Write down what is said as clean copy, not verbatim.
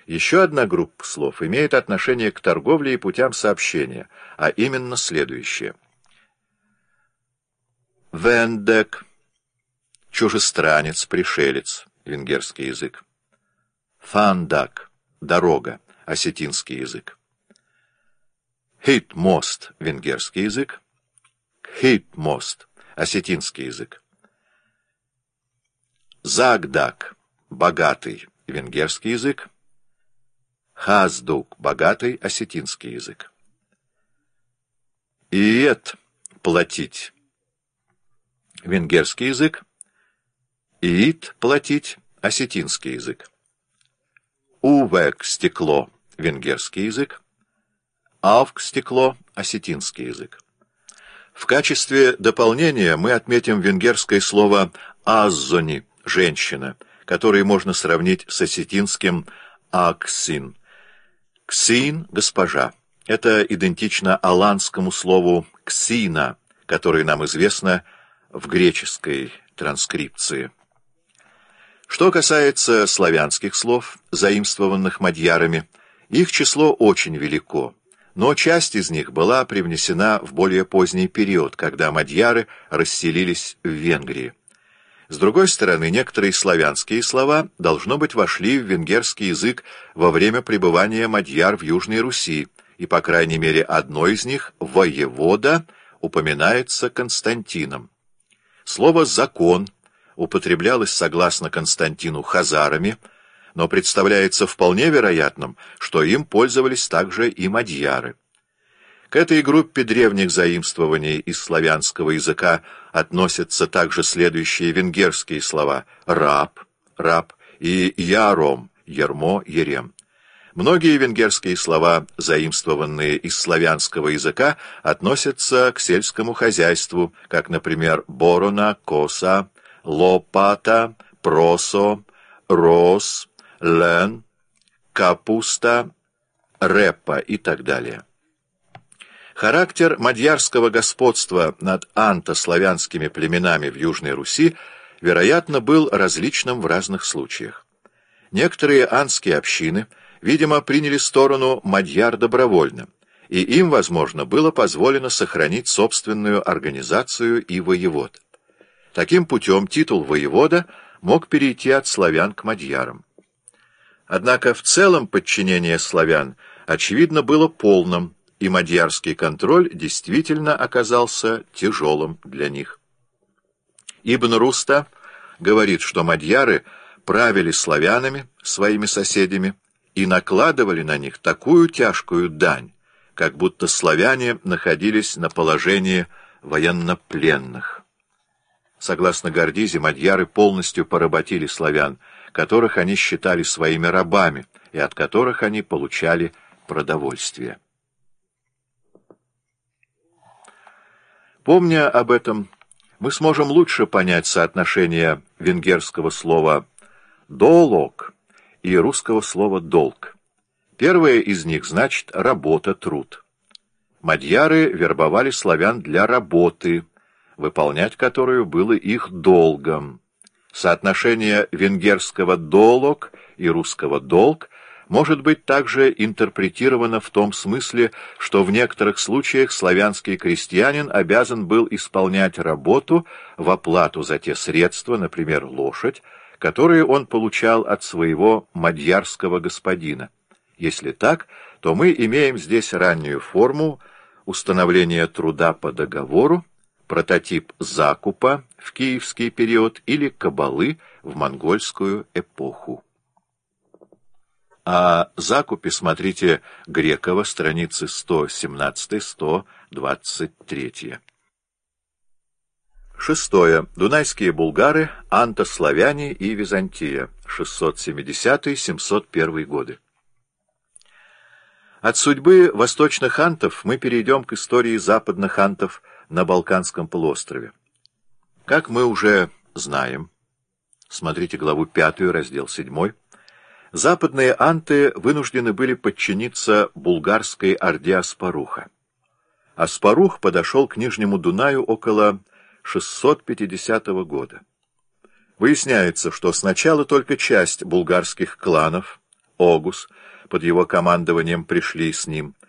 Еще одна группа слов имеет отношение к торговле и путям сообщения, а именно следующее. Вендек — чужестранец, пришелец, венгерский язык. Фандак — дорога, осетинский язык. Хит-мост — венгерский язык. Хит-мост — осетинский язык. Загдак — богатый, венгерский язык. Хаздук — богатый, осетинский язык. Иет — платить, венгерский язык. Иит — платить, осетинский язык. Увек — стекло, венгерский язык. Авк — стекло, осетинский язык. В качестве дополнения мы отметим венгерское слово «аззони» — женщина, которое можно сравнить с осетинским «аксин». «Ксин» — госпожа. Это идентично аланскому слову «ксина», которое нам известно в греческой транскрипции. Что касается славянских слов, заимствованных мадьярами, их число очень велико, но часть из них была привнесена в более поздний период, когда мадьяры расселились в Венгрии. С другой стороны, некоторые славянские слова, должно быть, вошли в венгерский язык во время пребывания мадьяр в Южной Руси, и, по крайней мере, одно из них, «воевода», упоминается Константином. Слово «закон» употреблялось, согласно Константину, хазарами, но представляется вполне вероятным, что им пользовались также и мадьяры. К этой группе древних заимствований из славянского языка относятся также следующие венгерские слова «раб», «раб» и «яром», «ермо», «ерем». Многие венгерские слова, заимствованные из славянского языка, относятся к сельскому хозяйству, как, например, борона, коса, лопата, просо, рос, лен, капуста, репа и так далее. Характер мадьярского господства над антославянскими племенами в Южной Руси, вероятно, был различным в разных случаях. Некоторые антские общины, видимо, приняли сторону мадьяр добровольно, и им, возможно, было позволено сохранить собственную организацию и воевод. Таким путем титул воевода мог перейти от славян к мадьярам. Однако в целом подчинение славян, очевидно, было полным, и мадьярский контроль действительно оказался тяжелым для них. Ибн Руста говорит, что мадьяры правили славянами, своими соседями, и накладывали на них такую тяжкую дань, как будто славяне находились на положении военнопленных. Согласно Гордизе, мадьяры полностью поработили славян, которых они считали своими рабами, и от которых они получали продовольствие. Помня об этом, мы сможем лучше понять соотношение венгерского слова «долог» и русского слова «долг». Первое из них значит «работа», «труд». Мадьяры вербовали славян для работы, выполнять которую было их долгом. Соотношение венгерского «долог» и русского «долг» может быть также интерпретировано в том смысле, что в некоторых случаях славянский крестьянин обязан был исполнять работу в оплату за те средства, например, лошадь, которые он получал от своего мадьярского господина. Если так, то мы имеем здесь раннюю форму установления труда по договору, прототип закупа в киевский период или кабалы в монгольскую эпоху. О закупе смотрите Грекова, страницы 117-123. Шестое. Дунайские булгары, антославяне и Византия, 670-701 годы. От судьбы восточных антов мы перейдем к истории западных антов на Балканском полуострове. Как мы уже знаем, смотрите главу 5, раздел 7, западные анты вынуждены были подчиниться булгарской орде Аспаруха. Аспарух подошел к Нижнему Дунаю около 650 года. Выясняется, что сначала только часть булгарских кланов, Огус под его командованием пришли с ним.